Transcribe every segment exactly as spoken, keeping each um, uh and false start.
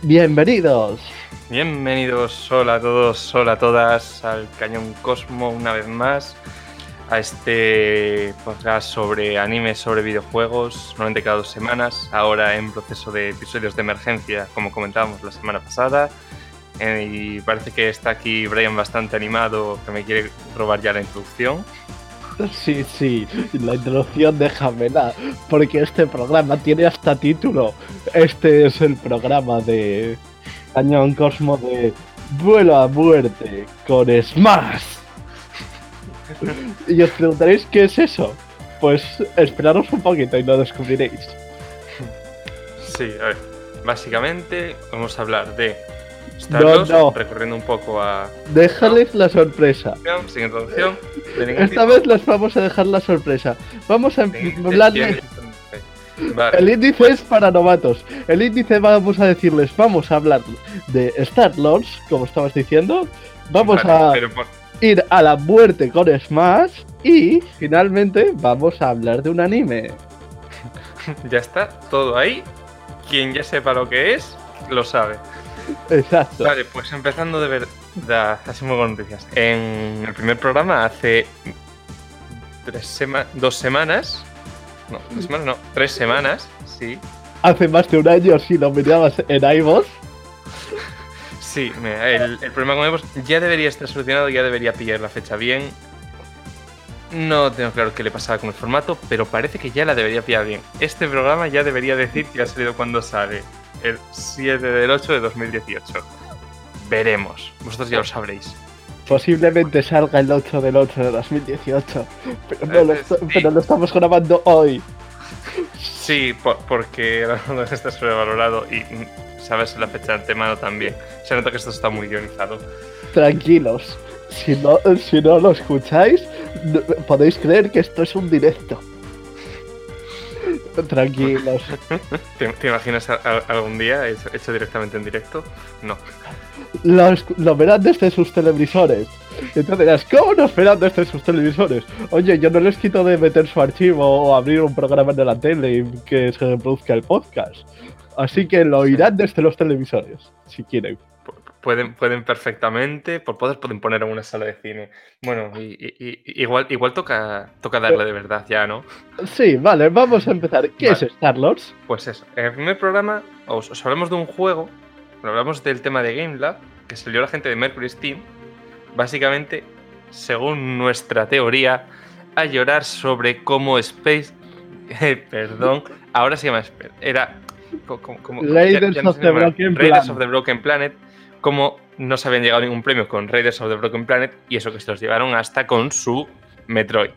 Bienvenidos. Bienvenidos, hola a todos, hola a todas, al Cañón Cosmo una vez más, a este podcast sobre animes, sobre videojuegos, normalmente cada dos semanas, ahora en proceso de episodios de emergencia, como comentábamos la semana pasada, eh, y parece que está aquí Brian bastante animado, que me quiere robar ya la introducción. Sí, sí, la introducción déjamela, porque este programa tiene hasta título. Este es el programa de Cañón Cosmo de Vuelo a Muerte con Smash. Y os preguntaréis qué es eso. Pues esperaros un poquito y lo descubriréis. Sí, a ver, básicamente vamos a hablar de Starlos, no, no. recorriendo un poco a... Déjales no. la sorpresa. Sin introducción. Esta tipo. vez les vamos a dejar la sorpresa. Vamos a hablarles... Vale. El índice es para novatos. El índice vamos a decirles, vamos a hablar de Star-Lords, como estabas diciendo. Vamos vale, a por... ir a la muerte con Smash. Y finalmente vamos a hablar de un anime. Ya está, todo ahí. Quien ya sepa lo que es, lo sabe. Exacto. Vale, pues empezando de verdad, así muy buenas noticias. En el primer programa hace tres sema- dos semanas, no, dos semanas no, tres semanas, sí. Hace más de un año si lo mirabas en iVoox. Sí, mira, el, el problema con iVoox ya debería estar solucionado, ya debería pillar la fecha bien. No tengo claro qué le pasaba con el formato, pero parece que ya la debería pillar bien. Este programa ya debería decir que ha salido cuando sale. El siete del ocho de dos mil dieciocho. Veremos. Vosotros ya lo sabréis. Posiblemente salga el ocho del ocho de dos mil dieciocho. Pero no, lo, est- sí. pero lo estamos grabando hoy. Sí, por, porque no está sobrevalorado y sabes la fecha de antemano también. Se nota que esto está muy guionizado. Tranquilos. Si no, si no lo escucháis, no, podéis creer que esto es un directo. Tranquilos. ¿Te, ¿Te imaginas a, a, algún día hecho, hecho directamente en directo? No. Lo, lo verán desde sus televisores. Entonces dirás, ¿cómo nos verán desde sus televisores? Oye, yo no les quito de meter su archivo o abrir un programa de la tele y que se reproduzca el podcast. Así que lo irán desde los televisores, si quieren. Pueden, pueden perfectamente, por poder pueden poner en una sala de cine. Bueno, y, y, y, igual, igual toca, toca darle de verdad ya, ¿no? Sí, vale, vamos a empezar. ¿Qué vale. es Star-Lords? Pues eso, en el primer programa os, os hablamos de un juego, hablamos del tema de GameLab, que salió la gente de Mercury Steam, básicamente, según nuestra teoría, a llorar sobre cómo Space... Eh, perdón, ahora se llama... Era... Como, como, Raiders ya, ya no of, the Broken Raiders of the Broken Planet, como no se habían llegado a ningún premio con Raiders of the Broken Planet y eso que se los llevaron hasta con su Metroid.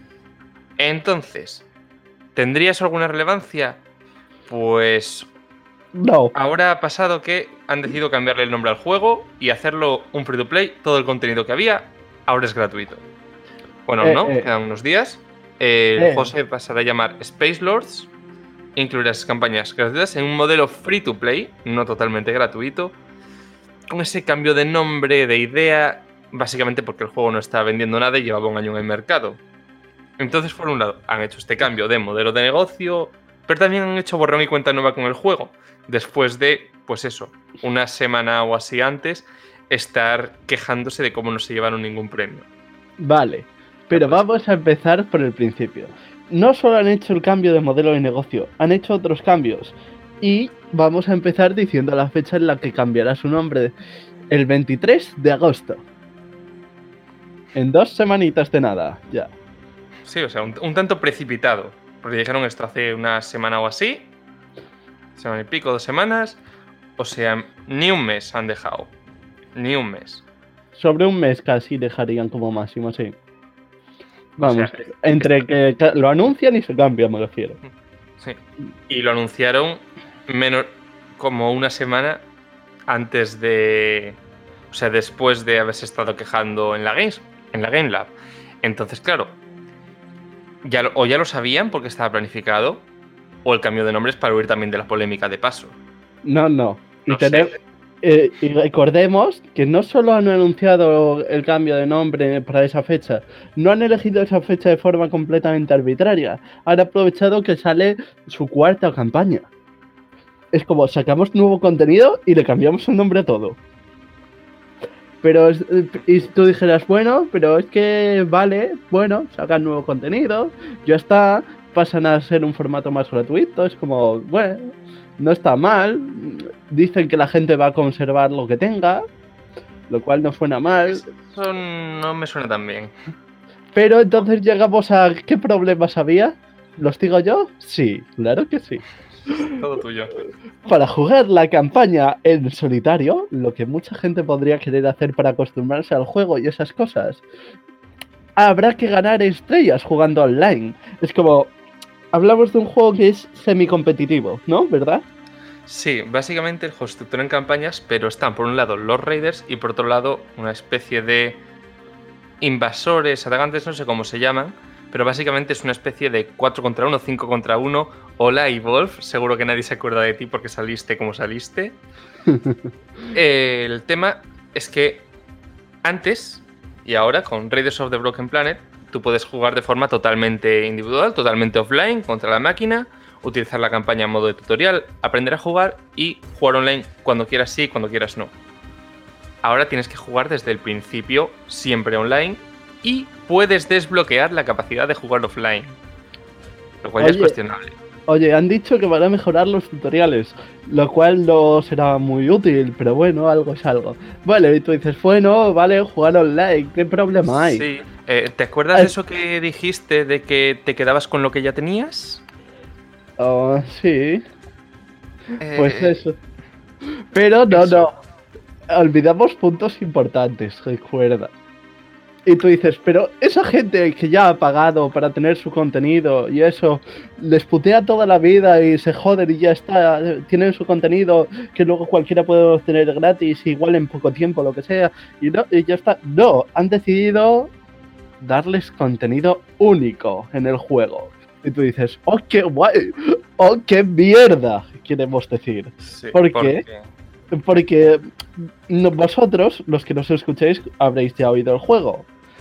Entonces, ¿tendría eso alguna relevancia? Pues... No. Ahora ha pasado que han decidido cambiarle el nombre al juego y hacerlo un free to play. Todo el contenido que había ahora es gratuito. Bueno, eh, no, eh. quedan unos días. El eh. juego se pasará a llamar Space Lords. Incluirá las campañas gratuitas en un modelo free to play, no totalmente gratuito. Con ese cambio de nombre, de idea, básicamente porque el juego no estaba vendiendo nada y llevaba un año en el mercado. Entonces, por un lado, han hecho este cambio de modelo de negocio, pero también han hecho borrón y cuenta nueva con el juego. Después de, pues eso, una semana o así antes, estar quejándose de cómo no se llevaron ningún premio. Vale, pero vamos a empezar por el principio. No solo han hecho el cambio de modelo de negocio, han hecho otros cambios. Y vamos a empezar diciendo la fecha en la que cambiará su nombre. El veintitrés de agosto. En dos semanitas de nada, ya. Sí, o sea, un, un tanto precipitado. Porque dijeron esto hace una semana o así. Semana y pico, dos semanas. O sea, ni un mes han dejado. Ni un mes. Sobre un mes casi dejarían como máximo, sí. Vamos, o sea, entre está... que lo anuncian y se cambian, me refiero. Sí. Y lo anunciaron menos como una semana antes de... O sea, después de haberse estado quejando en la Games, en la Game Lab. Entonces, claro, ya lo, o ya lo sabían porque estaba planificado, o el cambio de nombre es para huir también de la polémica de paso. No, no. Y, no tenemos, eh, y recordemos que no solo han anunciado el cambio de nombre para esa fecha, no han elegido esa fecha de forma completamente arbitraria. Han aprovechado que sale su cuarta campaña. Es como, sacamos nuevo contenido y le cambiamos el nombre a todo. Pero, y si tú dijeras, bueno, pero es que, vale, bueno, sacan nuevo contenido, ya está, pasan a ser un formato más gratuito, es como, bueno, no está mal, dicen que la gente va a conservar lo que tenga, lo cual no suena mal. Eso no me suena tan bien. Pero entonces llegamos a, ¿qué problemas había? ¿Los digo yo? Sí, claro que sí. Todo tuyo. Para jugar la campaña en solitario, lo que mucha gente podría querer hacer para acostumbrarse al juego y esas cosas, habrá que ganar estrellas jugando online. Es como, hablamos de un juego que es semi-competitivo, ¿no? ¿Verdad? Sí, básicamente el juego se estructura en campañas, pero están por un lado los raiders y por otro lado una especie de invasores, atacantes, no sé cómo se llaman, pero básicamente es una especie de cuatro contra uno, cinco contra uno. Hola, Evolve, seguro que nadie se acuerda de ti porque saliste como saliste. eh, el tema es que antes y ahora con Raiders of the Broken Planet tú puedes jugar de forma totalmente individual, totalmente offline, contra la máquina, utilizar la campaña en modo de tutorial, aprender a jugar y jugar online cuando quieras sí, cuando quieras no. Ahora tienes que jugar desde el principio, siempre online, y puedes desbloquear la capacidad de jugar offline, lo cual oye, ya es cuestionable. Oye, han dicho que van a mejorar los tutoriales, lo cual no será muy útil, pero bueno, algo es algo. Vale, y tú dices, bueno, vale, jugar online, ¿qué problema hay? Sí, eh, ¿te acuerdas es... de eso que dijiste, de que te quedabas con lo que ya tenías? Oh, sí. Eh... Pues eso. Pero no, eso. no. Olvidamos puntos importantes, recuerda. Y tú dices, pero esa gente que ya ha pagado para tener su contenido y eso, les putea toda la vida y se joden y ya está, tienen su contenido que luego cualquiera puede obtener gratis, igual en poco tiempo, lo que sea, y, no, y ya está. No, han decidido darles contenido único en el juego. Y tú dices, oh, qué guay, oh, qué mierda, queremos decir. Sí, ¿Por, ¿por qué? qué? Porque vosotros, los que nos escuchéis, habréis ya oído el juego.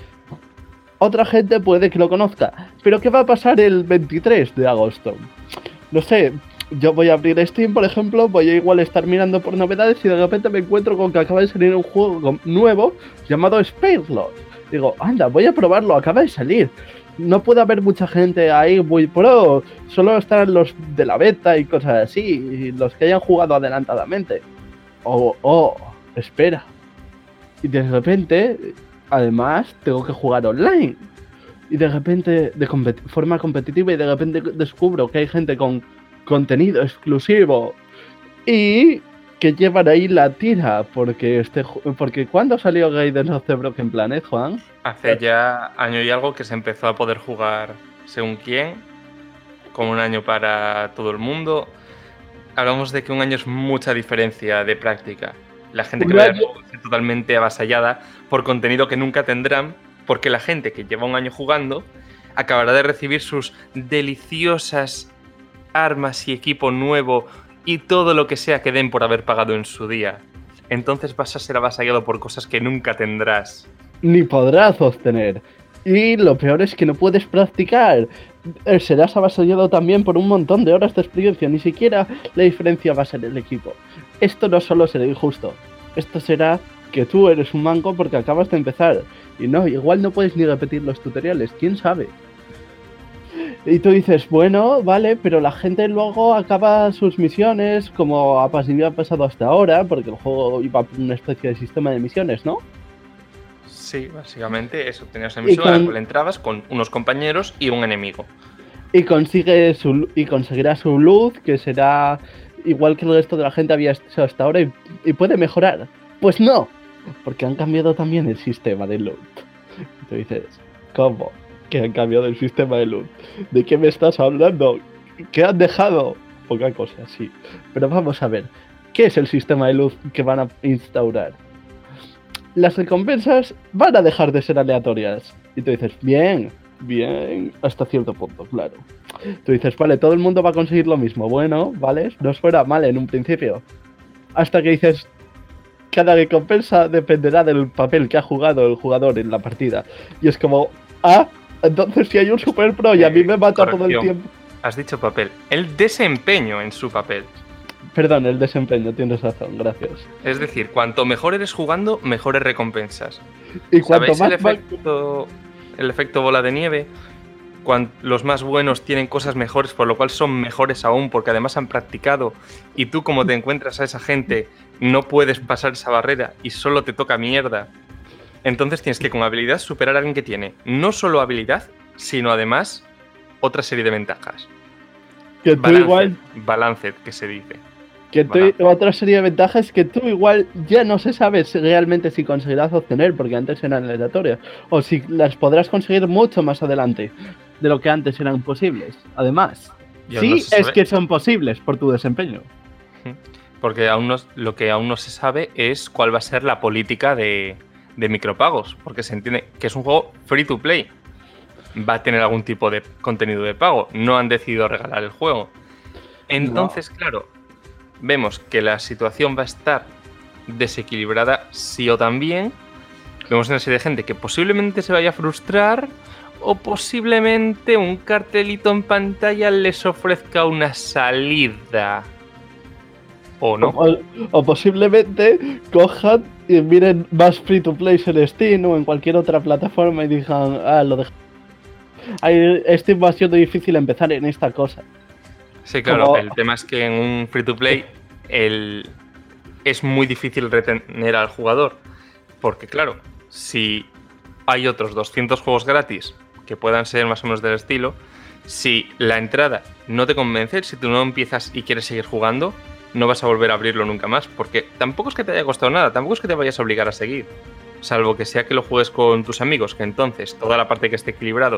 Otra gente puede que lo conozca. ¿Pero qué va a pasar el veintitrés de agosto? No sé, yo voy a abrir Steam, por ejemplo, voy a igual estar mirando por novedades y de repente me encuentro con que acaba de salir un juego nuevo llamado Spacelord. Digo, anda, voy a probarlo, acaba de salir. No puede haber mucha gente ahí muy pro, solo estarán los de la beta y cosas así, y los que hayan jugado adelantadamente. Oh, oh, espera. Y de repente, además, tengo que jugar online. Y de repente, de competi- forma competitiva, y de repente descubro que hay gente con contenido exclusivo. Y que llevan ahí la tira, porque este porque ¿cuándo salió Raiders of the Broken Planet, Juan? Hace ya año y algo que se empezó a poder jugar según quién, con un año para todo el mundo. Hablamos de que un año es mucha diferencia de práctica. La gente que vaya a juego está totalmente avasallada por contenido que nunca tendrán, porque la gente que lleva un año jugando acabará de recibir sus deliciosas armas y equipo nuevo y todo lo que sea que den por haber pagado en su día. Entonces vas a ser avasallado por cosas que nunca tendrás. Ni podrás obtener. Y lo peor es que no puedes practicar. Serás avasallado también por un montón de horas de experiencia. Ni siquiera la diferencia va a ser el equipo. Esto no solo será injusto. Esto será que tú eres un manco porque acabas de empezar. Y no, igual no puedes ni repetir los tutoriales. ¿Quién sabe? Y tú dices, bueno, vale, pero la gente luego acaba sus misiones como ha pasado hasta ahora, porque el juego iba por una especie de sistema de misiones, ¿no? Sí, básicamente eso. Tenías una misión con... a la cual entrabas con unos compañeros y un enemigo. Y, consigue su, y conseguirá su luz, que será igual que el resto de la gente había hecho hasta ahora, y, y puede mejorar. Pues no, porque han cambiado también el sistema de loot. Y tú dices, ¿cómo? Que han cambiado el sistema de loot. ¿De qué me estás hablando? ¿Qué han dejado? Poca cosa, sí. Pero vamos a ver, ¿qué es el sistema de loot que van a instaurar? Las recompensas van a dejar de ser aleatorias. Y tú dices, bien, bien, hasta cierto punto, claro. Tú dices, vale, todo el mundo va a conseguir lo mismo. Bueno, vale, no fuera mal en un principio. Hasta que dices, cada recompensa dependerá del papel que ha jugado el jugador en la partida. Y es como, ah, entonces si hay un super pro y a mí me mata todo el tiempo. Has dicho papel. El desempeño en su papel. Perdón, el desempeño, tienes razón, gracias. Es decir, cuanto mejor eres jugando, mejores recompensas. Y cuanto más el efecto, el efecto bola de nieve? Cuando los más buenos tienen cosas mejores, por lo cual son mejores aún, porque además han practicado, y tú, como te encuentras a esa gente, no puedes pasar esa barrera y solo te toca mierda. Entonces tienes que con habilidad superar a alguien que tiene no solo habilidad, sino además otra serie de ventajas. Que tú balanced, igual... Balanced, que se dice. Que tú, otra serie de ventajas que tú igual ya no se sabe realmente si conseguirás obtener, porque antes eran aleatorias, o si las podrás conseguir mucho más adelante de lo que antes eran posibles. Además, ya sí no es que son posibles por tu desempeño. Porque aún no, lo que aún no se sabe es cuál va a ser la política de, de micropagos, porque se entiende que es un juego free to play. Va a tener algún tipo de contenido de pago. No han decidido regalar el juego. Entonces, no. claro, vemos que la situación va a estar desequilibrada sí o también. Vemos una serie de gente que posiblemente se vaya a frustrar o posiblemente un cartelito en pantalla les ofrezca una salida. ¿O no? O, o posiblemente cojan y miren más free to play en Steam o en cualquier otra plataforma y digan, ah, lo dejo. Steam va siendo difícil empezar en esta cosa. Sí, claro, Como... el tema es que en un free to play el... es muy difícil retener al jugador. Porque claro, si hay otros doscientos juegos gratis que puedan ser más o menos del estilo, si la entrada no te convence, si tú no empiezas y quieres seguir jugando, no vas a volver a abrirlo nunca más, porque tampoco es que te haya costado nada, tampoco es que te vayas a obligar a seguir, salvo que sea que lo juegues con tus amigos, que entonces toda la parte que esté equilibrado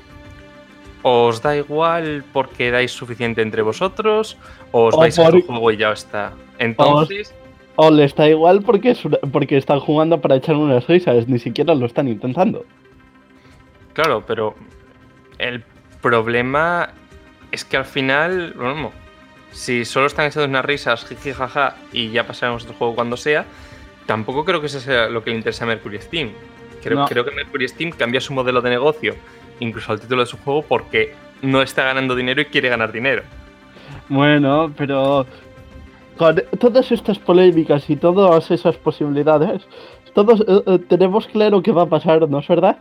os da igual porque dais suficiente entre vosotros, o os o vais por... a tu juego y ya está. Entonces... O, o les da igual porque, es una... porque están jugando para echar unas risas, ni siquiera lo están intentando. Claro, pero el problema es que al final, bueno, si solo están echando unas risas, jiji, jaja, y ya pasaremos otro juego cuando sea, tampoco creo que eso sea lo que le interesa a Mercury Steam. Creo, no. creo que Mercury Steam cambia su modelo de negocio, incluso al título de su juego, porque no está ganando dinero y quiere ganar dinero. Bueno, pero con todas estas polémicas y todas esas posibilidades, todos uh, tenemos claro qué va a pasar, ¿no es verdad?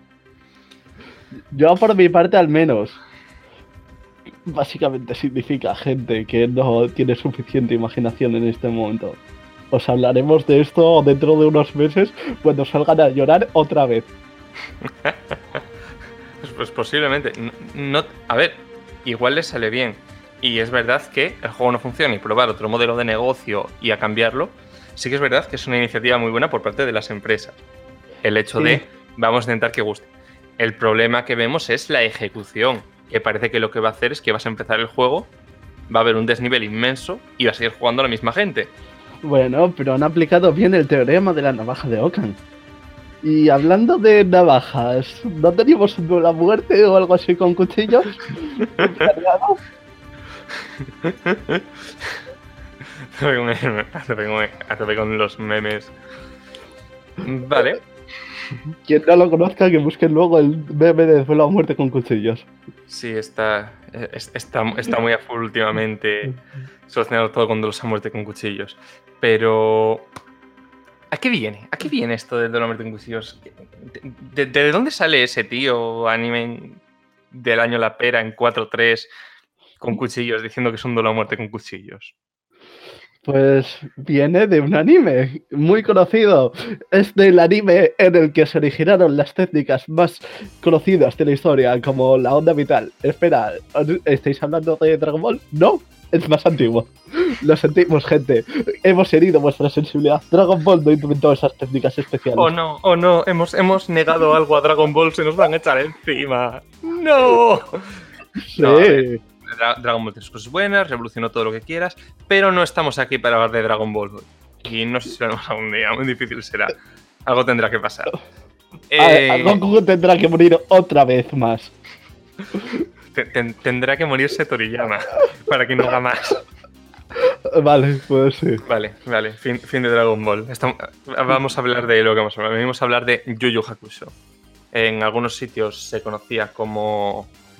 Yo por mi parte al menos. Básicamente significa gente que no tiene suficiente imaginación en este momento. Os hablaremos de esto dentro de unos meses cuando salgan a llorar otra vez. pues, pues posiblemente. No, no, a ver, igual les sale bien. Y es verdad que el juego no funciona y probar otro modelo de negocio y a cambiarlo, sí que es verdad que es una iniciativa muy buena por parte de las empresas. El hecho sí. de vamos a intentar que guste. El problema que vemos es la ejecución, que parece que lo que va a hacer es que vas a empezar el juego, va a haber un desnivel inmenso y va a seguir jugando la misma gente. Bueno, pero han aplicado bien el teorema de la navaja de Ockham. Y hablando de navajas, ¿no teníamos la muerte o algo así con cuchillos? A tope con los memes. Vale. Quien no lo conozca, que busquen luego el meme de duelo a muerte con cuchillos. Sí, está, está, está muy a full últimamente solucionando todo con duelos a muerte con cuchillos. Pero... ¿a qué viene? ¿A qué viene esto del duelo a muerte con cuchillos? ¿De, de, de dónde sale ese tío anime del año La Pera en cuatro tres con cuchillos diciendo que es un duelo a muerte con cuchillos? Pues viene de un anime muy conocido. Es del anime en el que se originaron las técnicas más conocidas de la historia, como la onda vital. Espera, ¿estáis hablando de Dragon Ball? No, es más antiguo. Lo sentimos, gente. Hemos herido vuestra sensibilidad. Dragon Ball no inventó esas técnicas especiales. Oh no, oh no, hemos, hemos negado algo a Dragon Ball, se nos van a echar encima. ¡No! Sí. No, Dragon Ball tiene sus cosas buenas, revolucionó todo lo que quieras, pero no estamos aquí para hablar de Dragon Ball. Y no sé si lo haremos algún día, muy difícil será. Algo tendrá que pasar. Eh... Goku tendrá que morir otra vez más. Tendrá que morirse Toriyama para que no haga más. Vale, pues sí. Vale, vale, fin, fin de Dragon Ball. Estamos, vamos a hablar de lo que vamos a hablar. Venimos a hablar de Yu Yu Hakusho. En algunos sitios se conocía como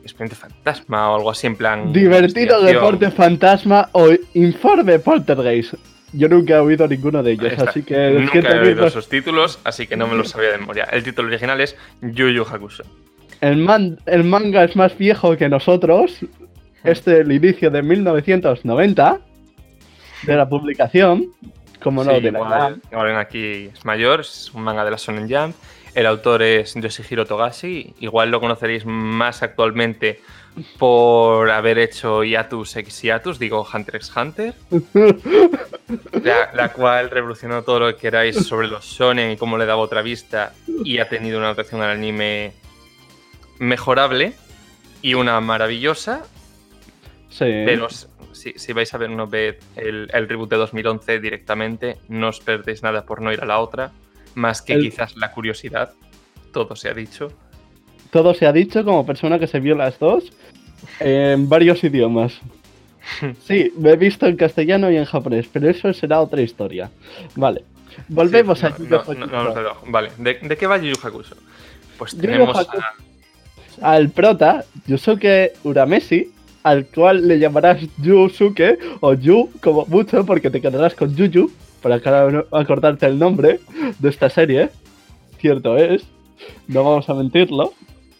Expediente Fantasma o algo así, en plan... Divertido Deporte Fantasma o Informe Poltergeist. Yo nunca he oído ninguno de ellos, así que... Nunca he oído los... esos títulos, así que no me los sabía de memoria. El título original es Yu Yu Hakusho. El, man... el manga es más viejo que nosotros. Este es el inicio de mil novecientos noventa de la publicación. Como no, sí, de la igual, igual aquí es mayor, es un manga de la Shonen Jump. El autor es Yoshihiro Togashi. Igual lo conoceréis más actualmente por haber hecho Hiatus X Hiatus, digo Hunter x Hunter, la, la cual revolucionó todo lo que queráis sobre los shonen y cómo le daba otra vista, y ha tenido una adaptación al anime mejorable y una maravillosa. Sí. Pero si, si vais a ver una vez el, el reboot de dos mil once directamente, no os perdéis nada por no ir a la otra, más que el... quizás la curiosidad. Todo se ha dicho. Todo se ha dicho como persona que se vio las dos en varios idiomas. Sí, me he visto en castellano y en japonés, pero eso será otra historia. Vale, volvemos sí, a Yu Yu Hakusho. No, no, no, no, vale, ¿De, ¿de qué va Yu Yu Hakusho? Pues tenemos a... al prota, Yusuke Urameshi, al cual le llamarás Yusuke o Yu como mucho porque te quedarás con Yuyu para acordarte el nombre de esta serie. Cierto es, no vamos a mentirlo.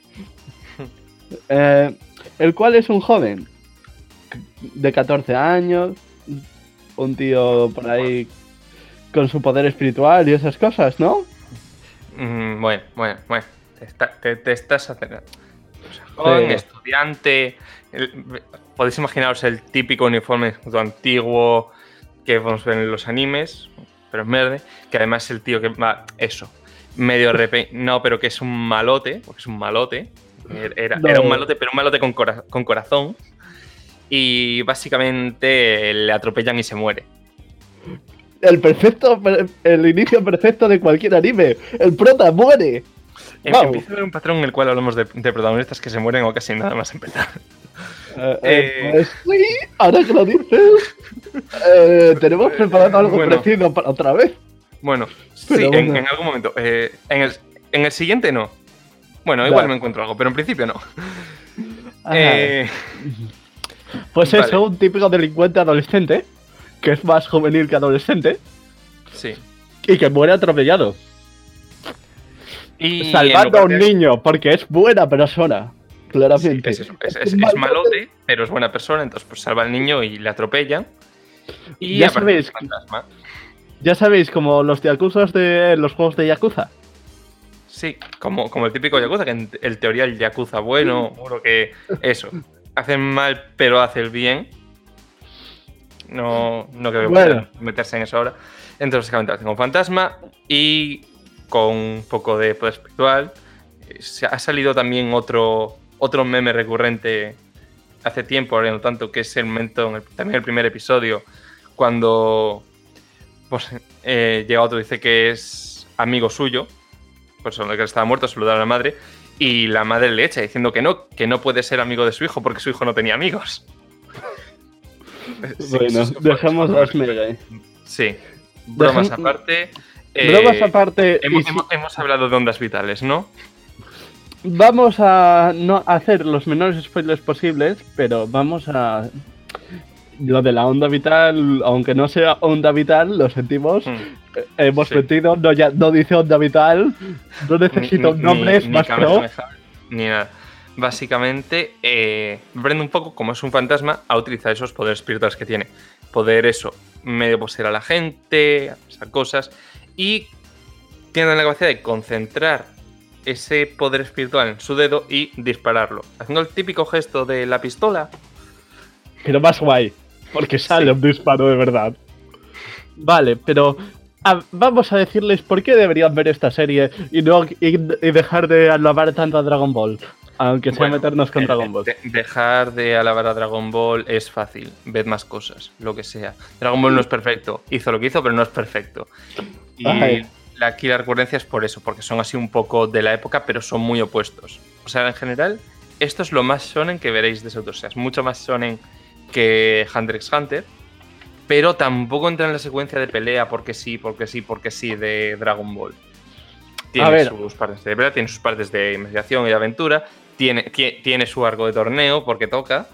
Eh, el cual es un joven de catorce años, un tío por ahí con su poder espiritual y esas cosas, ¿no? Mm, bueno, bueno, bueno, te, está, te, te estás haciendo... O sea, joven, sí. Estudiante, el, podéis imaginaros el típico uniforme antiguo que vamos a ver en los animes, pero en verde, que además es el tío que va, eso, medio repe... no, pero que es un malote, porque es un malote, era, no. era un malote, pero un malote con, cora... con corazón, y básicamente le atropellan y se muere. El perfecto, el inicio perfecto de cualquier anime, el prota muere. Em, wow. Empieza a haber un patrón en el cual hablamos de, de protagonistas que se mueren o casi nada más empezar. Eh, eh, pues sí, ahora que lo dices, eh, tenemos preparado algo bueno, parecido para otra vez. Bueno, pero sí, bueno. En, en algún momento. Eh, en, el, en el siguiente no. Bueno, igual no. me encuentro algo, pero en principio no. Eh, pues vale. Eso, un típico delincuente adolescente, que es más juvenil que adolescente. Sí. Y que muere atropellado. Y salvando a un niño, porque es buena persona. Claramente. Sí, es, es, es, es, es malote, pero es buena persona, entonces pues salva al niño y le atropella. Y ya sabéis, fantasma. Ya sabéis, como los yakuzas de los juegos de Yakuza. Sí, como, como el típico Yakuza, que en, en teoría el Yakuza bueno, uno que eso, hacen mal pero hace el bien. No, no creo que bueno. meterse en eso ahora. Entonces, básicamente, con fantasma y con un poco de poder espiritual. Se ha salido también otro, otro meme recurrente hace tiempo, ahora no tanto, que es el momento, en el, también el primer episodio, cuando pues, eh, llega otro y dice que es amigo suyo, pues que estaba muerto, saludar a la madre, y la madre le echa diciendo que no, que no puede ser amigo de su hijo porque su hijo no tenía amigos. Bueno, sí, dejamos las mega. Sí, bromas Dejam... aparte. Eh, bromas aparte. Hemos, si... hemos, hemos hablado de ondas vitales, ¿no? Vamos a no hacer los menores spoilers posibles, pero vamos a... Lo de la onda vital, aunque no sea onda vital, lo sentimos. Mm. Eh, hemos sí. metido, no, ya, no dice onda vital, no necesito un nombre, es más pro. Ni nada. Básicamente, eh, Brenda un poco, como es un fantasma, ha utilizado esos poderes espirituales que tiene. Poder eso, medio poseer a la gente, hacer cosas, y tiene la capacidad de concentrar ese poder espiritual en su dedo y dispararlo, haciendo el típico gesto de la pistola. Pero más guay, porque sale sí. un disparo de verdad. Vale, pero a, vamos a decirles por qué deberían ver esta serie y, no, y, y dejar de alabar tanto a Dragon Ball. Aunque sea bueno, meternos con eh, Dragon Ball. De, dejar de alabar a Dragon Ball es fácil. Ved más cosas, lo que sea. Dragon Ball no es perfecto. Hizo lo que hizo, pero no es perfecto. Y Ay. aquí la recurrencia es por eso, porque son así un poco de la época, pero son muy opuestos. O sea, en general, esto es lo más shonen que veréis de ese autor. O sea, es mucho más shonen que Hunter x Hunter, pero tampoco entra en la secuencia de pelea porque sí, porque sí, porque sí de Dragon Ball. Tiene sus partes de pelea, tiene sus partes de investigación y de aventura, tiene, tiene su arco de torneo porque toca.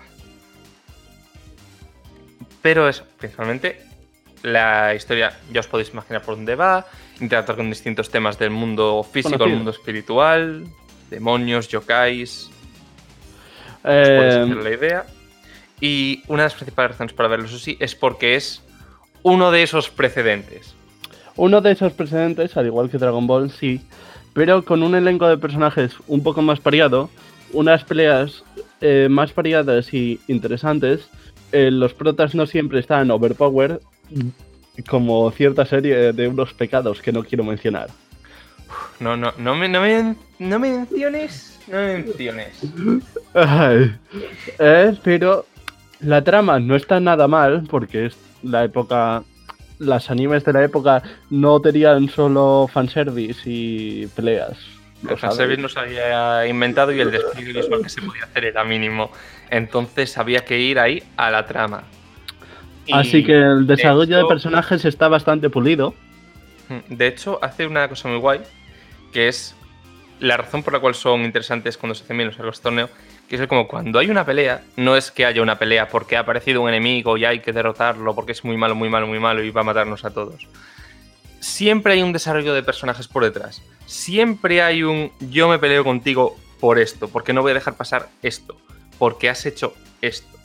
Pero es principalmente la historia, ya os podéis imaginar por dónde va, interactuar con distintos temas del mundo físico, Conocido. el mundo espiritual, demonios, yokais. Eh... Os podéis hacer la idea. Y una de las principales razones para verlo, eso sí, es porque es uno de esos precedentes. Uno de esos precedentes, al igual que Dragon Ball, sí, pero con un elenco de personajes un poco más variado, unas peleas eh, más variadas y interesantes. Eh, los protas no siempre están overpowered, como cierta serie de unos pecados que no quiero mencionar. No, no, no me, no me, no me menciones, no me menciones. Ay, eh, pero la trama no está nada mal, porque es la época, las animes de la época no tenían solo fanservice y peleas. El fanservice no se había inventado y el despliegue visual que se podía hacer era mínimo. Entonces había que ir ahí a la trama. Y así que el desarrollo de, hecho, de personajes está bastante pulido. De hecho, hace una cosa muy guay, que es la razón por la cual son interesantes cuando se hacen bien los arcos de torneo, que es como cuando hay una pelea, no es que haya una pelea porque ha aparecido un enemigo y hay que derrotarlo porque es muy malo, muy malo, muy malo y va a matarnos a todos. Siempre hay un desarrollo de personajes por detrás. Siempre hay un yo me peleo contigo por esto, porque no voy a dejar pasar esto, porque has hecho esto.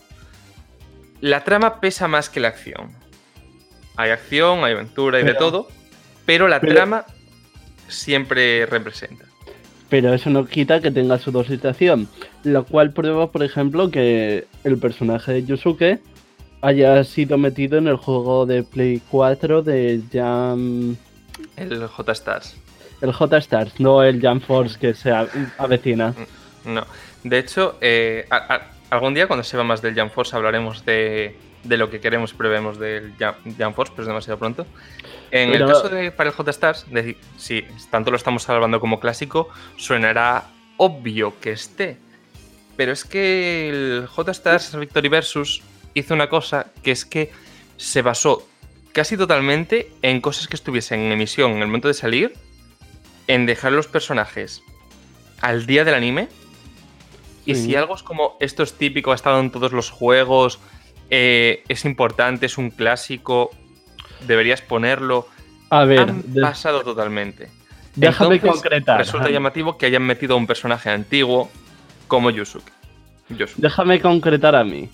La trama pesa más que la acción. Hay acción, hay aventura y pero, de todo, pero la pero, trama siempre representa. Pero eso no quita que tenga su dosificación, lo cual prueba, por ejemplo, que el personaje de Yusuke haya sido metido en el juego de Play cuatro de Jam... El J-Stars. El J-Stars, no el Jam Force que se avecina. No, de hecho, eh, a, a, algún día cuando sepa más del Jam Force hablaremos de, de lo que queremos y prevemos del Jam, Jam Force, pero es demasiado pronto. En pero... el caso de para el J-Stars, si tanto lo estamos salvando como clásico, suenará obvio que esté. Pero es que el J-Stars Victory Versus hizo una cosa que es que se basó casi totalmente en cosas que estuviesen en emisión en el momento de salir, en dejar los personajes al día del anime. Sí. Y si algo es como esto es típico, ha estado en todos los juegos, eh, es importante, es un clásico, deberías ponerlo. A ver, han de... pasado totalmente. Déjame Entonces, concretar. Resulta llamativo que hayan metido a un personaje antiguo como Yusuke. Yusuke. Déjame concretar a mí.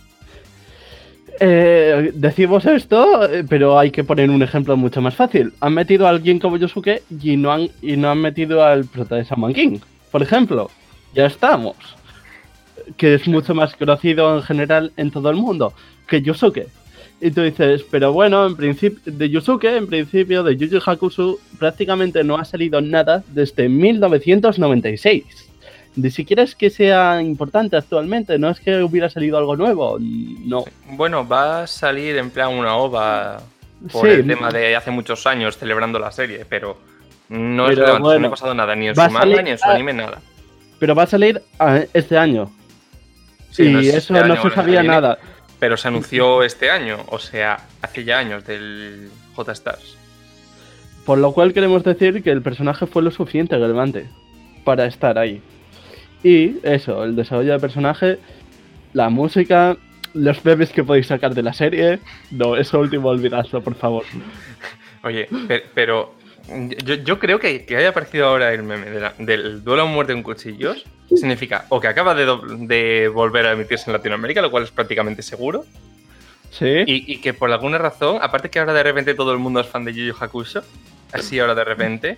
Eh, decimos esto, pero hay que poner un ejemplo mucho más fácil. Han metido a alguien como Yusuke y no han, y no han metido al prota de Shaman King, por ejemplo. Ya estamos. Que es mucho más conocido en general en todo el mundo que Yusuke. Y tú dices, pero bueno, en principio de Yusuke, en principio de Yu Yu Hakusho, prácticamente no ha salido nada desde mil novecientos noventa y seis. Ni siquiera es que sea importante actualmente, no es que hubiera salido algo nuevo, no. Bueno, va a salir en plan una ova por sí, el tema de hace muchos años celebrando la serie, pero no pero es relevante, bueno, no ha pasado nada, ni en su manga, salir, ni en su anime, nada. Pero va a salir este año. Sí, y no eso este no año, se sabía anime, nada. Pero se anunció este año, o sea, hace ya años del J-Stars. Por lo cual queremos decir que el personaje fue lo suficiente relevante para estar ahí. Y eso, el desarrollo de personaje, la música, los memes que podéis sacar de la serie. No, eso último olvidadlo, por favor. Oye, pero, pero yo, yo creo que, que haya aparecido ahora el meme de la, del duelo a muerte con cuchillos. Significa o que acaba de, do, de volver a emitirse en Latinoamérica, lo cual es prácticamente seguro. Sí. Y, y que por alguna razón, aparte que ahora de repente todo el mundo es fan de Yu Yu Hakusho, así ahora de repente...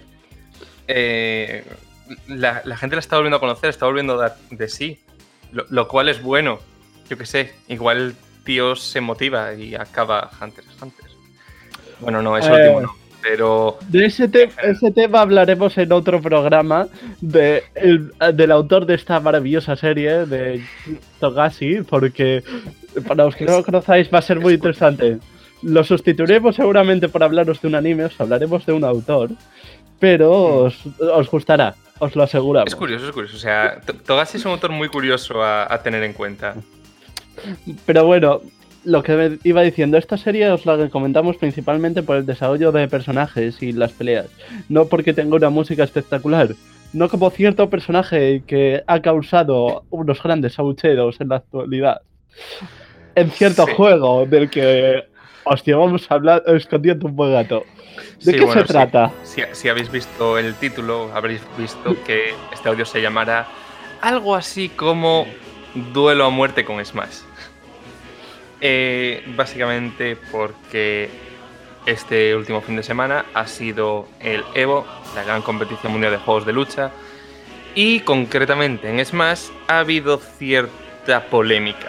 Eh, La, la gente la está volviendo a conocer, está volviendo a dar de sí, lo, lo cual es bueno. Yo qué sé, igual el tío se motiva y acaba Hunter x Hunter. Bueno, no, es eh, último no, pero... De ese, te ese tema hablaremos en otro programa de el, del autor de esta maravillosa serie, de Togashi, porque para los que no lo conozcáis va a ser muy interesante. Lo sustituiremos seguramente por hablaros de un anime, os hablaremos de un autor, pero os, os gustará. Os lo aseguramos. Es curioso, es curioso. O sea, Togashi es un autor muy curioso a, a tener en cuenta. Pero bueno, lo que me iba diciendo, esta serie os la recomendamos principalmente por el desarrollo de personajes y las peleas. No porque tenga una música espectacular, no como cierto personaje que ha causado unos grandes abucheos en la actualidad en cierto sí. juego del que, hostia, vamos a hablar escondiendo un buen gato. ¿De sí, qué bueno, se trata? Si, si, si habéis visto el título, habréis visto que este audio se llamará algo así como Duelo a muerte con Smash. Eh, básicamente porque este último fin de semana ha sido el Evo, la gran competición mundial de juegos de lucha, y concretamente en Smash ha habido cierta polémica.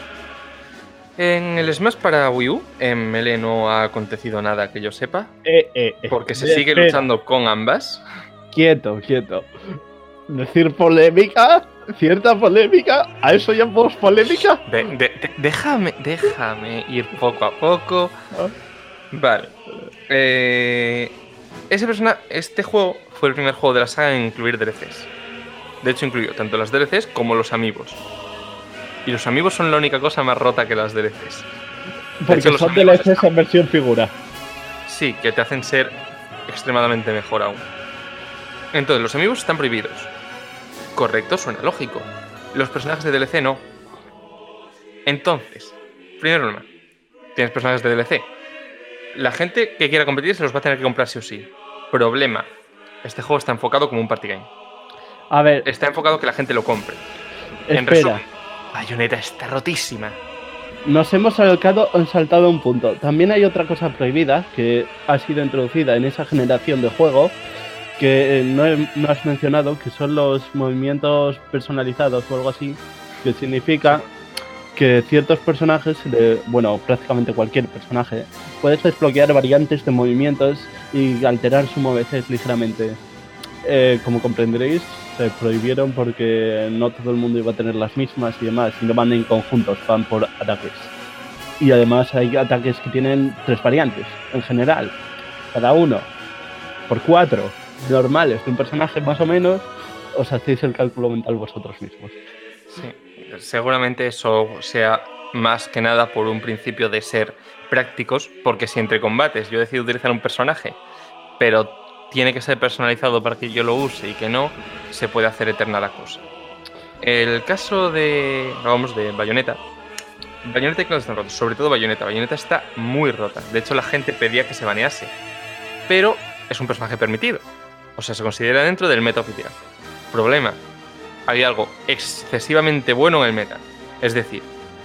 En el Smash para Wii U, en Melee no ha acontecido nada que yo sepa, eh, eh, eh, porque se sigue espera. luchando con ambas. Quieto, quieto. Decir polémica, cierta polémica, ¿a eso llamamos polémica? De, de, de, déjame, déjame ir poco a poco. Vale. Eh, ese persona, este juego fue el primer juego de la saga en incluir D L Cs. De hecho, incluyó tanto las D L Cs como los amigos. Y los amigos son la única cosa más rota que las D L Cs. Porque de hecho, son D L Cs están... en versión figura. Sí, que te hacen ser extremadamente mejor aún. Entonces, los amigos están prohibidos. Correcto, suena lógico. Los personajes de D L C no. Entonces, primer problema. Tienes personajes de D L C. La gente que quiera competir se los va a tener que comprar sí o sí. Problema. Este juego está enfocado como un party game. A ver. Está enfocado que la gente lo compre. Espera. En resumen, Bayonetta está rotísima. Nos hemos saltado, saltado un punto. También hay otra cosa prohibida que ha sido introducida en esa generación de juego que no, he, no has mencionado, que son los movimientos personalizados o algo así, que significa que ciertos personajes, de, bueno, prácticamente cualquier personaje, puedes desbloquear variantes de movimientos y alterar su moveset ligeramente. Eh, como comprenderéis, se prohibieron porque no todo el mundo iba a tener las mismas y demás, y no van en conjuntos, van por ataques. Y además hay ataques que tienen tres variantes, en general, cada uno, por cuatro, normales de un personaje más o menos, os hacéis el cálculo mental vosotros mismos. Sí, seguramente eso sea más que nada por un principio de ser prácticos, porque si entre combates yo decido utilizar un personaje, pero tiene que ser personalizado para que yo lo use y que no, se puede hacer eterna la cosa. El caso de, vamos, de Bayonetta, Bayonetta y Cloud están rotos, sobre todo Bayonetta. Bayonetta está muy rota, de hecho la gente pedía que se banease, pero es un personaje permitido, o sea, se considera dentro del meta oficial. Problema, hay algo excesivamente bueno en el meta, es decir,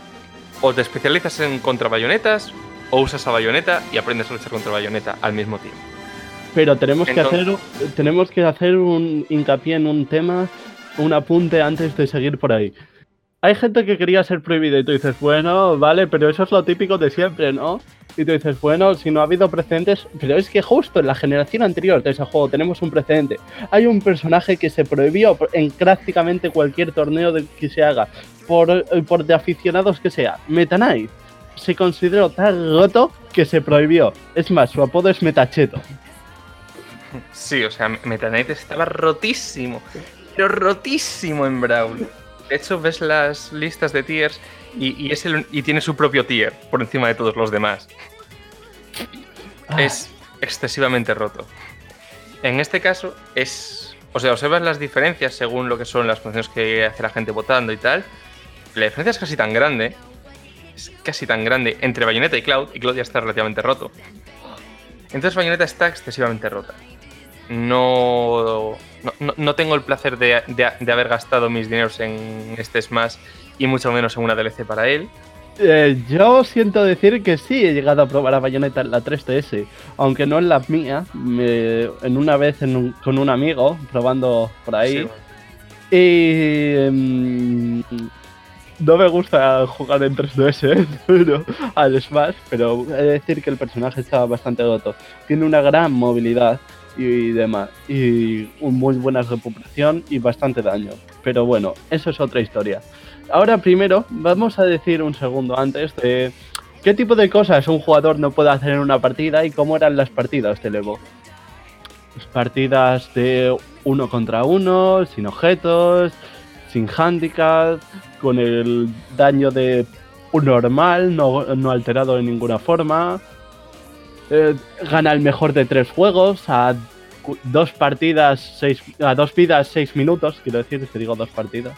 o te especializas en contra Bayonetas, o usas a Bayonetta y aprendes a luchar contra Bayonetta al mismo tiempo. Pero tenemos Entonces, que hacer tenemos que hacer un hincapié en un tema, un apunte antes de seguir por ahí. Hay gente que quería ser prohibida y tú dices, bueno, vale, pero eso es lo típico de siempre, ¿no? Y tú dices, bueno, si no ha habido precedentes, pero es que justo en la generación anterior de ese juego tenemos un precedente. Hay un personaje que se prohibió en prácticamente cualquier torneo de que se haga, por, por de aficionados que sea. Meta Knight se consideró tan roto que se prohibió. Es más, su apodo es Metacheto. Sí, o sea, Meta Knight estaba rotísimo, pero rotísimo en Brawl. De hecho, ves las listas de tiers y, y, es el, y tiene su propio tier por encima de todos los demás. Ah. Es excesivamente roto. En este caso, es... O sea, observas las diferencias según lo que son las funciones que hace la gente votando y tal. La diferencia es casi tan grande, es casi tan grande entre Bayonetta y Cloud, y Cloud ya está relativamente roto. Entonces Bayonetta está excesivamente rota. No, no, no tengo el placer de, de, de haber gastado mis dineros en este Smash y mucho menos en una D L C para él. Eh, yo siento decir que sí he llegado a probar a Bayonetta en la tres D S, aunque no en la mía, me, en una vez en un, con un amigo probando por ahí. Sí, bueno. Y um, no me gusta jugar en tres D S, ¿eh? Pero, al Smash, pero he de decir que el personaje está bastante roto. Tiene una gran movilidad y demás, y muy buena recuperación y bastante daño, pero bueno, eso es otra historia. Ahora primero vamos a decir un segundo antes de qué tipo de cosas un jugador no puede hacer en una partida y cómo eran las partidas de Evo. Las partidas de uno contra uno, sin objetos, sin handicap, con el daño de un normal, no, no alterado de ninguna forma. Eh, gana el mejor de tres juegos a dos partidas, seis, a dos vidas, seis minutos, quiero decir, te digo dos partidas.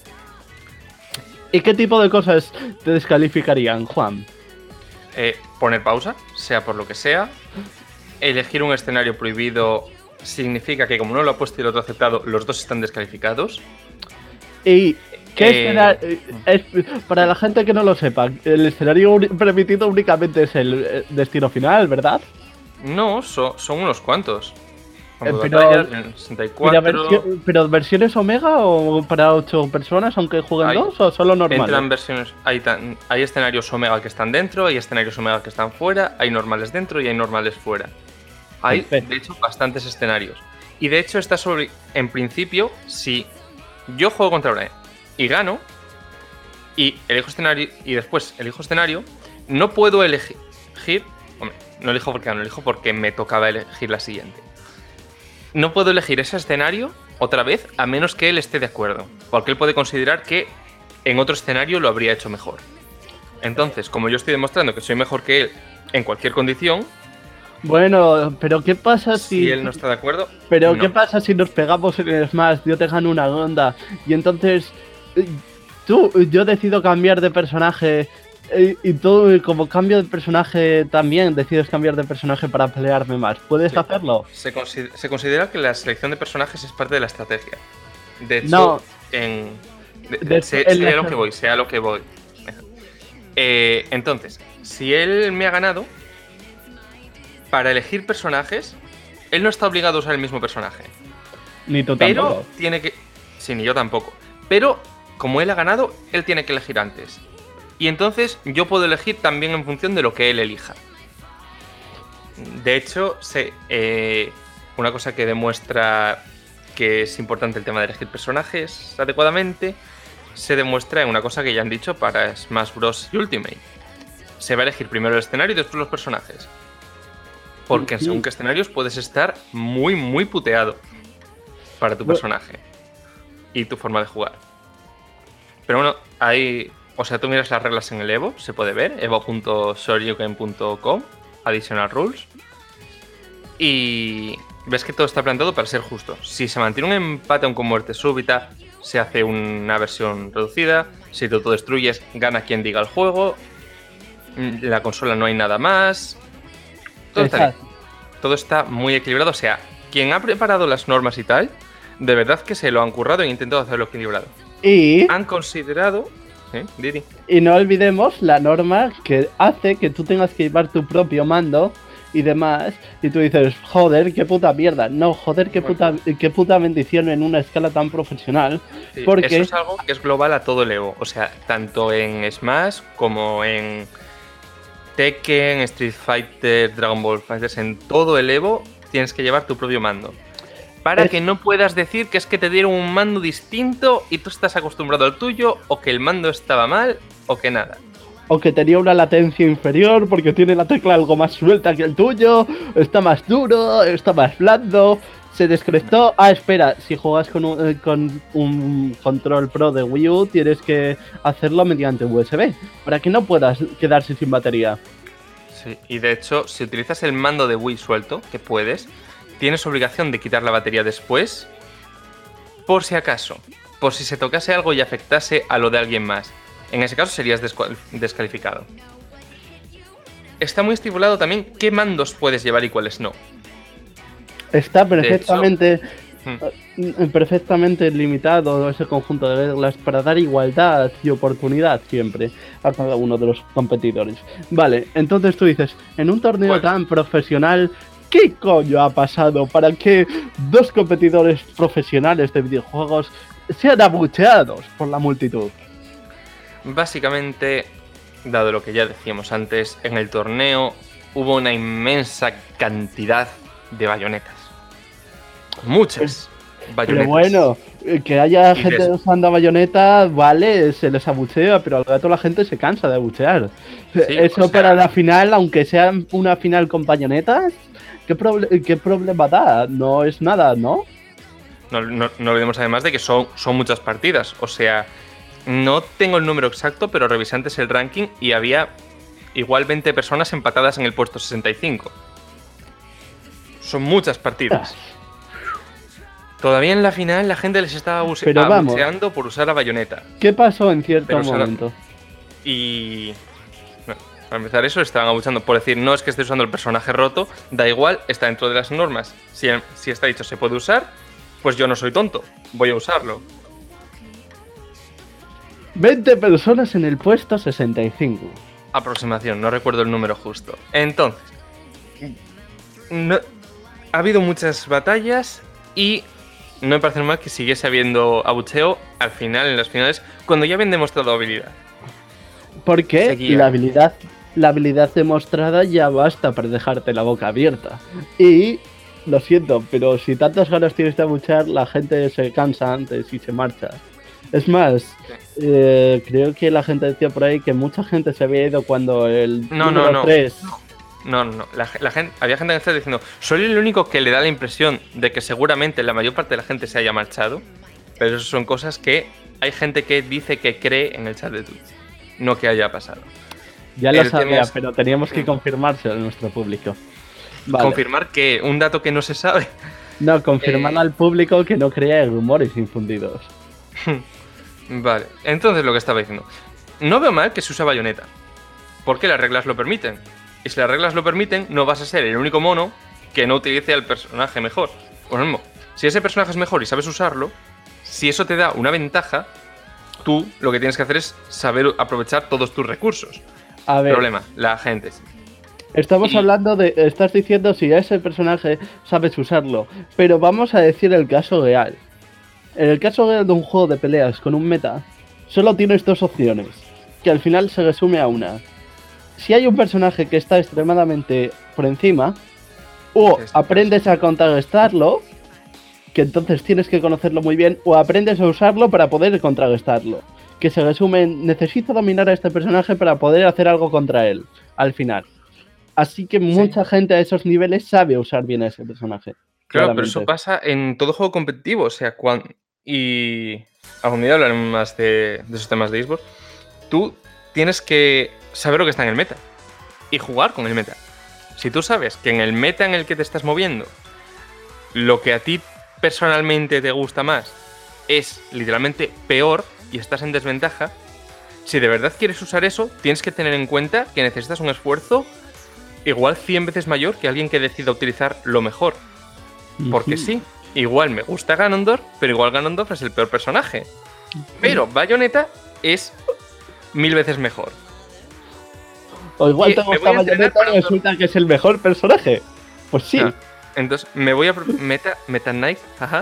¿Y qué tipo de cosas te descalificarían, Juan? Eh, poner pausa, sea por lo que sea. Elegir un escenario prohibido significa que como no lo ha puesto y el otro aceptado, los dos están descalificados. ¿Y qué eh... escenario? Es, para la gente que no lo sepa, el escenario permitido únicamente es el destino final, ¿verdad? No, so, son unos cuantos. Eh, pero, batallas, sesenta y cuatro... pero, versión, ¿Pero versiones Omega o para ocho personas aunque jueguen hay, dos o solo normales? Entran versiones, hay, tan, hay escenarios Omega que están dentro, hay escenarios Omega que están fuera, hay normales dentro y hay normales fuera. Hay, Perfecto. de hecho, bastantes escenarios. Y de hecho está sobre, en principio, si yo juego contra Brian y gano y elijo escenario y después elijo escenario, no puedo elegir, hombre, no elijo porque no elijo porque me tocaba elegir la siguiente. No puedo elegir ese escenario otra vez a menos que él esté de acuerdo, porque él puede considerar que en otro escenario lo habría hecho mejor. Entonces, como yo estoy demostrando que soy mejor que él en cualquier condición... Bueno, pero ¿qué pasa si... Si él no está de acuerdo... Pero no. ¿qué pasa si nos pegamos en el Smash, yo te gano una ronda y entonces tú, yo decido cambiar de personaje... Y tú, como cambio de personaje también, decides cambiar de personaje para pelearme más. ¿Puedes sí. hacerlo? Se, consider- se considera que la selección de personajes es parte de la estrategia. De hecho, no. en... De, de, sé, sé a lo que voy, sé a lo que voy. Eh, entonces, si él me ha ganado, para elegir personajes, él no está obligado a usar el mismo personaje. Ni tú pero tampoco. Pero tiene que... Sí, ni yo tampoco. Pero, como él ha ganado, él tiene que elegir antes. Y entonces yo puedo elegir también en función de lo que él elija. De hecho, sé, eh, una cosa que demuestra que es importante el tema de elegir personajes adecuadamente, se demuestra en una cosa que ya han dicho para Smash Bros. Y Ultimate. Se va a elegir primero el escenario y después los personajes. Porque en según qué escenarios puedes estar muy, muy puteado para tu personaje y tu forma de jugar. Pero bueno, hay... O sea, tú miras las reglas en el Evo, se puede ver, evo punto shoryuken punto com, Additional Rules, y ves que todo está planteado para ser justo. Si se mantiene un empate aún con muerte súbita, se hace una versión reducida. Si te autodestruyes, gana quien diga el juego. En la consola no hay nada más. Todo está bien. Todo está muy equilibrado. O sea, quien ha preparado las normas y tal, de verdad que se lo han currado e intentado hacerlo equilibrado. Y... han considerado... ¿Eh? Didi. Y no olvidemos la norma que hace que tú tengas que llevar tu propio mando y demás, y tú dices, joder, qué puta mierda. No, joder, qué puta, qué puta bendición en una escala tan profesional. Sí, porque... eso es algo que es global a todo el Evo. O sea, tanto en Smash como en Tekken, Street Fighter, Dragon Ball Fighters, en todo el Evo tienes que llevar tu propio mando. Para es... que no puedas decir que es que te dieron un mando distinto y tú estás acostumbrado al tuyo, o que el mando estaba mal, o que nada. O que tenía una latencia inferior porque tiene la tecla algo más suelta que el tuyo, está más duro, está más blando, se desconectó. Ah, espera, si juegas con un, con un control pro de Wii U, tienes que hacerlo mediante U S B, para que no puedas quedarse sin batería. Sí, y de hecho, si utilizas el mando de Wii suelto, que puedes... tienes obligación de quitar la batería después, por si acaso, por si se tocase algo y afectase a lo de alguien más. En ese caso serías descual- descalificado. Está muy estipulado también qué mandos puedes llevar y cuáles no. Está perfectamente, hecho, perfectamente limitado ese conjunto de reglas para dar igualdad y oportunidad siempre a cada uno de los competidores. Vale, entonces tú dices, en un torneo bueno. tan profesional... ¿qué coño ha pasado para que dos competidores profesionales de videojuegos sean abucheados por la multitud? Básicamente, dado lo que ya decíamos antes, en el torneo hubo una inmensa cantidad de bayonetas. Muchas bayonetas. Pero bueno, que haya y gente des... usando bayoneta, vale, se les abuchea, pero al rato la gente se cansa de abuchear. Sí, Eso o sea... para la final, aunque sea una final con bayonetas... ¿Qué, proble- ¿Qué problema da? No es nada, ¿no? No, no, no olvidemos además de que son, son muchas partidas. O sea, no tengo el número exacto, pero revisé antes el ranking y había igual veinte personas empatadas en el puesto sesenta y cinco. Son muchas partidas. Todavía en la final la gente les estaba abucheando por usar la bayoneta. ¿Qué pasó en cierto Pero momento? Y... Bueno, para empezar eso, estaban abuchando por decir, no es que estés usando el personaje roto, da igual, está dentro de las normas. Si, si está dicho se puede usar, pues yo no soy tonto, voy a usarlo. veinte personas en el puesto sesenta y cinco. Aproximación, no recuerdo el número justo. Entonces, no, ha habido muchas batallas y no me parece normal que siguiese habiendo abucheo al final, en las finales, cuando ya habían demostrado habilidad. Porque la habilidad, la habilidad demostrada ya basta para dejarte la boca abierta. Y, lo siento, pero si tantas ganas tienes de abuchear, la gente se cansa antes y se marcha. Es más, eh, creo que la gente decía por ahí que mucha gente se había ido cuando el no, número no, no. tres... No, no, no. La, la gente, había gente que estaba diciendo, soy el único que le da la impresión de que seguramente la mayor parte de la gente se haya marchado, pero eso son cosas que hay gente que dice que cree en el chat de Twitch, no que haya pasado. Ya lo el sabía, es... pero teníamos que confirmárselo a nuestro público. Vale. ¿Confirmar que un dato que no se sabe? No, confirmar eh... al público que no crea en rumores infundidos. Vale, entonces lo que estaba diciendo. No veo mal que se use bayoneta, porque las reglas lo permiten. Y si las reglas lo permiten, no vas a ser el único mono que no utilice al personaje mejor. Por ejemplo, si ese personaje es mejor y sabes usarlo, si eso te da una ventaja, tú lo que tienes que hacer es saber aprovechar todos tus recursos. A ver. Problema, la gente. Estamos y... hablando de... Estás diciendo si a ese personaje sabes usarlo, pero vamos a decir el caso real. En el caso real de un juego de peleas con un meta, solo tienes dos opciones, que al final se resume a una. Si hay un personaje que está extremadamente por encima, o aprendes a contrarrestarlo, que entonces tienes que conocerlo muy bien, o aprendes a usarlo para poder contrarrestarlo. Que se resume en, necesito dominar a este personaje para poder hacer algo contra él, al final. Así que mucha sí. gente a esos niveles sabe usar bien a ese personaje. Claro, claramente. Pero eso pasa en todo juego competitivo, o sea, cuando... Y algún día hablaremos más de, de esos temas de eSports. Tú tienes que saber lo que está en el meta y jugar con el meta. Si tú sabes que en el meta en el que te estás moviendo, lo que a ti personalmente te gusta más es literalmente peor y estás en desventaja, si de verdad quieres usar eso, tienes que tener en cuenta que necesitas un esfuerzo igual cien veces mayor que alguien que decida utilizar lo mejor. Porque sí, igual me gusta Ganondorf, pero igual Ganondorf es el peor personaje. Pero Bayonetta es mil veces mejor. O igual te gusta Bayonetta y resulta que es el mejor personaje. Pues sí. Ah, entonces me voy a... Meta, Meta Knight, ajá.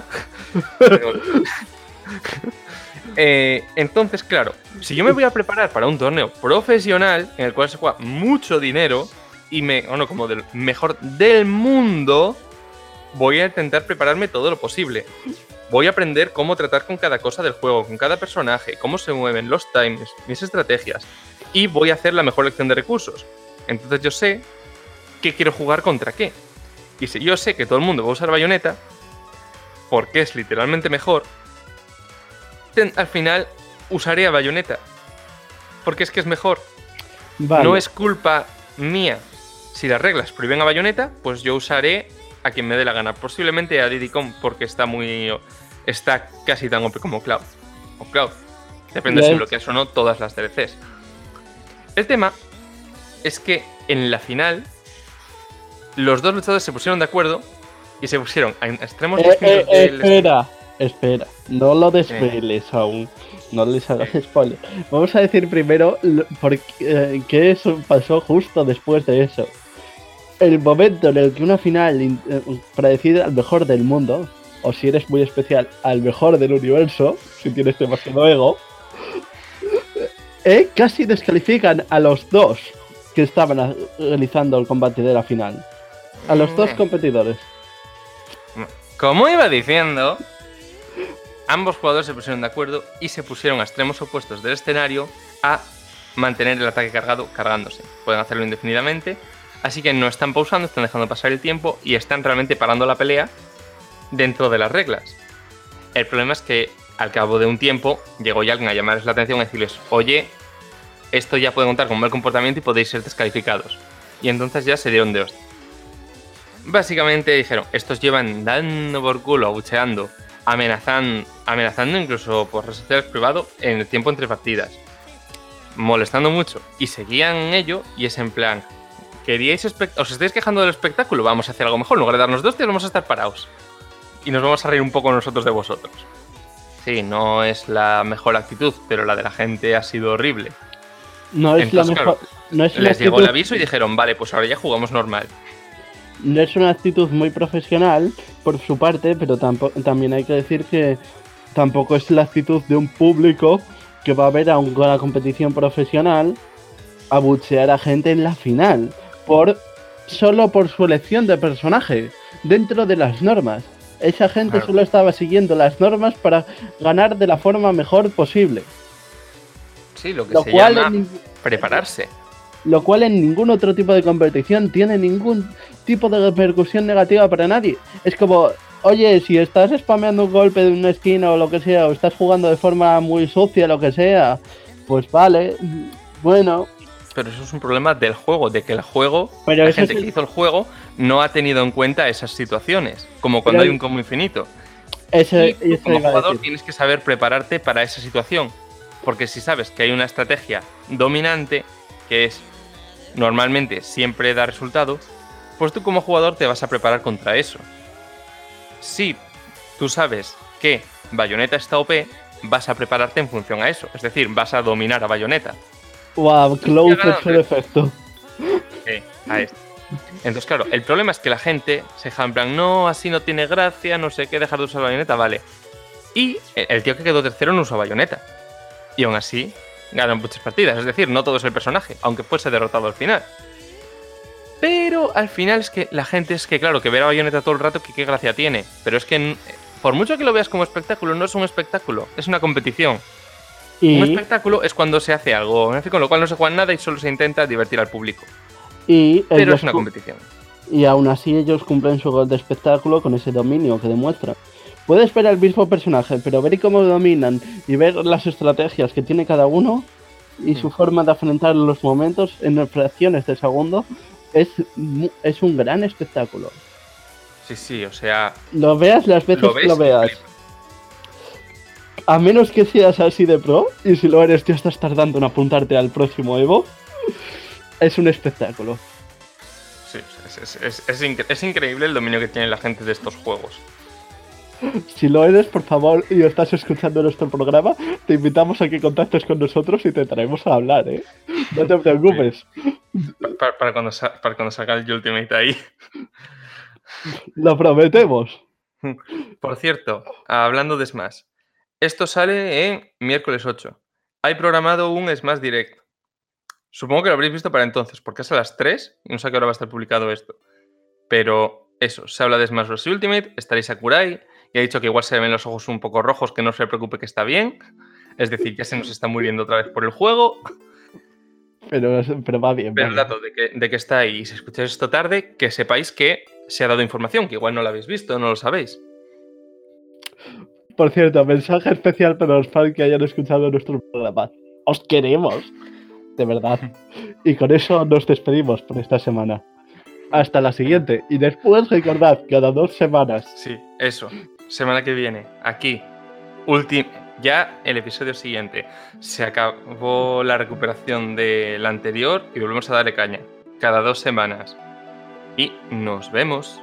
eh, entonces, claro, si yo me voy a preparar para un torneo profesional en el cual se juega mucho dinero y me... Bueno, como del mejor del mundo... Voy a intentar prepararme todo lo posible. Voy a aprender cómo tratar con cada cosa del juego, con cada personaje, cómo se mueven, los times, mis estrategias. Y voy a hacer la mejor elección de recursos. Entonces yo sé qué quiero jugar contra qué. Y si yo sé que todo el mundo va a usar Bayonetta, porque es literalmente mejor, al final usaré a Bayonetta. Porque es que es mejor. Vale. No es culpa mía. Si las reglas prohíben a Bayonetta, pues yo usaré... a quien me dé la gana, posiblemente a Diddy Kong, porque está muy está casi tan O P como Cloud o Cloud, depende de si bloqueas o no todas las D L Cs. El tema es que en la final los dos luchadores se pusieron de acuerdo y se pusieron a extremos eh, distintos eh, del... Espera, espera, no lo desveles eh. aún, no les hagas eh. spoiler. Vamos a decir primero por qué, qué eso pasó justo después de eso. El momento en el que una final para decidir al mejor del mundo, o si eres muy especial, al mejor del universo, si tienes demasiado ego, eh, casi descalifican a los dos que estaban realizando el combate de la final. A los dos competidores. Como iba diciendo, ambos jugadores se pusieron de acuerdo y se pusieron a extremos opuestos del escenario a mantener el ataque cargado cargándose. Pueden hacerlo indefinidamente. Así que no están pausando, están dejando pasar el tiempo y están realmente parando la pelea dentro de las reglas. El problema es que al cabo de un tiempo llegó ya alguien a llamarles la atención y decirles, oye, esto ya puede contar con mal comportamiento y podéis ser descalificados. Y entonces ya se dieron de hostia. Básicamente dijeron, estos llevan dando por culo, abucheando amenazan, amenazando incluso por redes sociales privado en el tiempo entre partidas, molestando mucho, y seguían en ello, y es en plan, ¿queríais espect- os estáis quejando del espectáculo? Vamos a hacer algo mejor, en lugar de darnos dos tíos, vamos a estar parados y nos vamos a reír un poco nosotros de vosotros. Sí, no es la mejor actitud, pero la de la gente ha sido horrible. No es Entonces, la mejor. Claro, no es les actitud... llegó el aviso y dijeron, vale, pues ahora ya jugamos normal. No es una actitud muy profesional por su parte, pero tampoco, también hay que decir que tampoco es la actitud de un público que va a ver a una competición profesional abuchear a gente en la final por solo por su elección de personaje dentro de las normas. Esa gente claro. solo estaba siguiendo las normas para ganar de la forma mejor posible. Sí, lo que lo se cual llama en, prepararse. Lo cual en ningún otro tipo de competición tiene ningún tipo de repercusión negativa para nadie. Es como, oye, si estás spameando un golpe de una esquina o lo que sea, o estás jugando de forma muy sucia, lo que sea, pues vale, bueno. Pero eso es un problema del juego, de que el juego, Pero la gente es el... que hizo el juego no ha tenido en cuenta esas situaciones, como cuando Pero hay un combo infinito. Ese, y como jugador tienes que saber prepararte para esa situación, porque si sabes que hay una estrategia dominante, que es normalmente siempre da resultado, pues tú como jugador te vas a preparar contra eso. Si tú sabes que Bayonetta está O P, vas a prepararte en función a eso, es decir, vas a dominar a Bayonetta. Wow, close por efecto. Sí, a esto. Entonces, claro, el problema es que la gente se deja en plan, no, así no tiene gracia, no sé qué, dejar de usar Bayonetta, vale. Y el tío que quedó tercero no usó Bayonetta. Y aún así, ganan muchas partidas. Es decir, no todo es el personaje, aunque fuese derrotado al final. Pero al final es que la gente es que, claro, que ver a Bayonetta todo el rato, que qué gracia tiene. Pero es que, por mucho que lo veas como espectáculo, no es un espectáculo, es una competición. ¿Y? Un espectáculo es cuando se hace algo, con lo cual no se juega nada y solo se intenta divertir al público. Y Pero es una competición. Y aún así ellos cumplen su gol de espectáculo con ese dominio que demuestran. Puedes ver al mismo personaje, pero ver cómo dominan y ver las estrategias que tiene cada uno y su forma de afrontar los momentos en fracciones de segundo es, es un gran espectáculo. Sí, sí, o sea... Lo veas las veces lo que lo veas. A menos que seas así de pro, y si lo eres, te estás tardando en apuntarte al próximo Evo, es un espectáculo. Sí, es, es, es, es, incre- es increíble el dominio que tiene la gente de estos juegos. Si lo eres, por favor, y estás escuchando nuestro programa, te invitamos a que contactes con nosotros y te traemos a hablar, ¿eh? No te preocupes. Sí. Para, para, cuando sa- para cuando salga el Ultimate ahí. Lo prometemos. Por cierto, hablando de Smash, esto sale en miércoles ocho. Hay programado un Smash Direct. Supongo que lo habréis visto para entonces, porque es a las tres y no sé a qué hora va a estar publicado esto. Pero eso, se habla de Smash Bros. Ultimate, estaréis Sakurai, y ha dicho que igual se ven los ojos un poco rojos, que no se preocupe que está bien. Es decir, que se nos está muriendo otra vez por el juego. Pero, pero va bien. Pero va el dato de que, de que está ahí, y si escucháis esto tarde, que sepáis que se ha dado información, que igual no la habéis visto, no lo sabéis. Por cierto, mensaje especial para los fans que hayan escuchado nuestro programa. Os queremos, de verdad. Y con eso nos despedimos por esta semana. Hasta la siguiente. Y después recordad, cada dos semanas. Sí, eso. Semana que viene, aquí. Ulti- ya el episodio siguiente. Se acabó la recuperación del anterior y volvemos a darle caña. Cada dos semanas. Y nos vemos.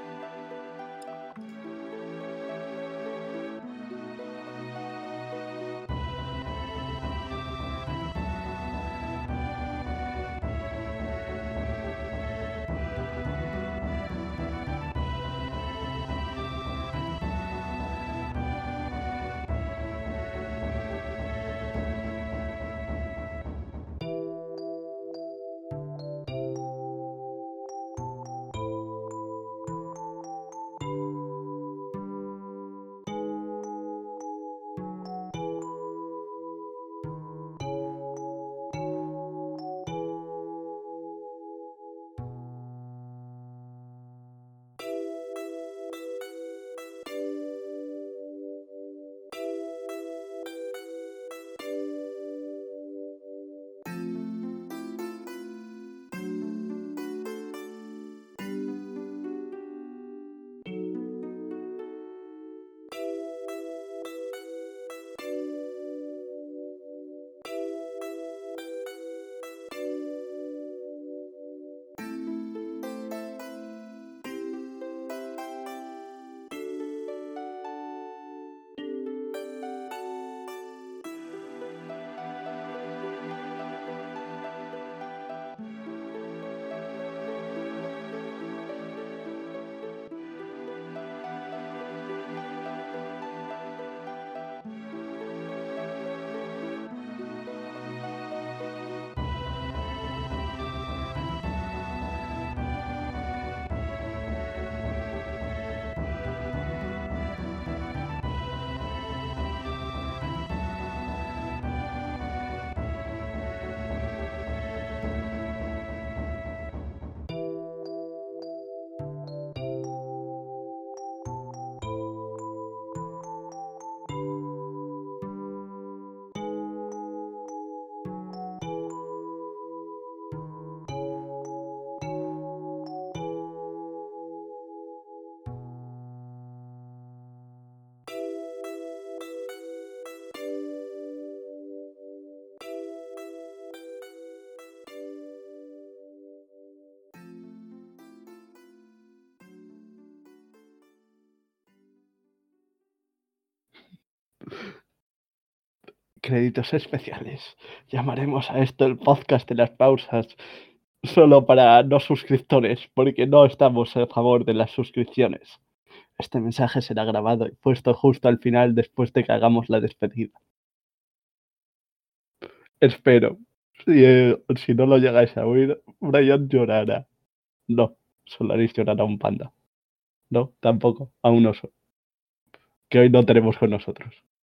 créditos especiales. Llamaremos a esto el podcast de las pausas solo para no suscriptores, porque no estamos a favor de las suscripciones. Este mensaje será grabado y puesto justo al final después de que hagamos la despedida. Espero. Si, eh, si no lo llegáis a oír, Brian llorará. No, Solaris llorará a un panda. No, tampoco, a un oso. Que hoy no tenemos con nosotros.